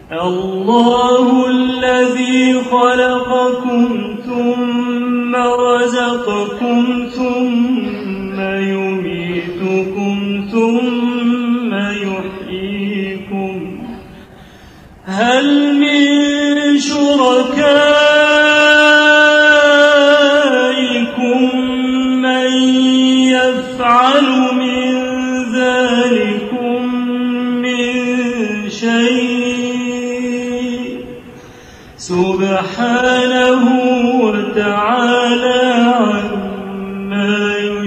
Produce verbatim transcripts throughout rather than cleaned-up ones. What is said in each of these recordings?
الله الذي خلقكم ثم رزقكم ثم يميتكم ثم يحييكم هل من شركائكم من يفعل من ذلكم من شيء سبحانه وتعالى عما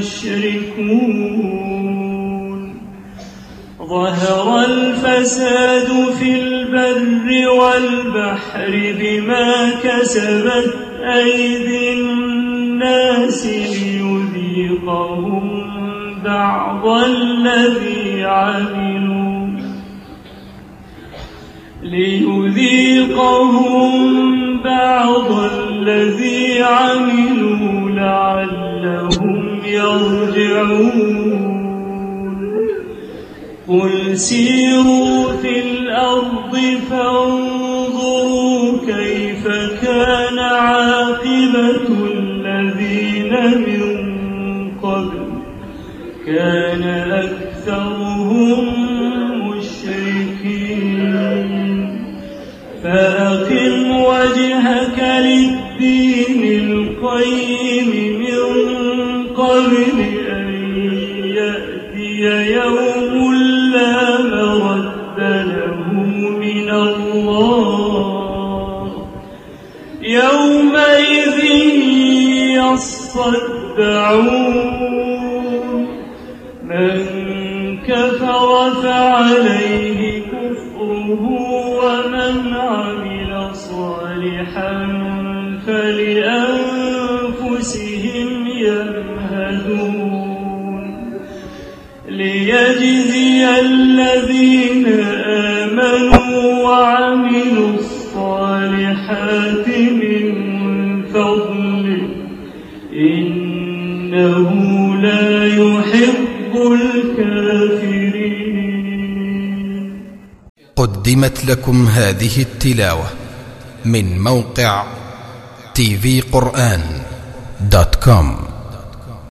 يشركون ظهر الفساد في البر والبحر بما كسبت أيدي الناس ليذيقهم بعض الذي عملوا ليذيقهم بعض الذي عملوا لعلهم يرجعون قل سيروا في الأرض فانظروا كيف كان عاقبة الذين من قبل كان أكثرهم مشركين فأقم وجهك للدين القيم من قبل أن يأتي يوم لا مرد له من الله يومئذ يصدعون من كفر فعليه كفره ومن عمل صالحا فلأنفسهم يمهدون ليجزي الذين آمنوا وعملوا الصالحات من فضله إنه لا يحب الكافرين. قدمت لكم هذه التلاوة من موقع تي في قرآن دوت كوم.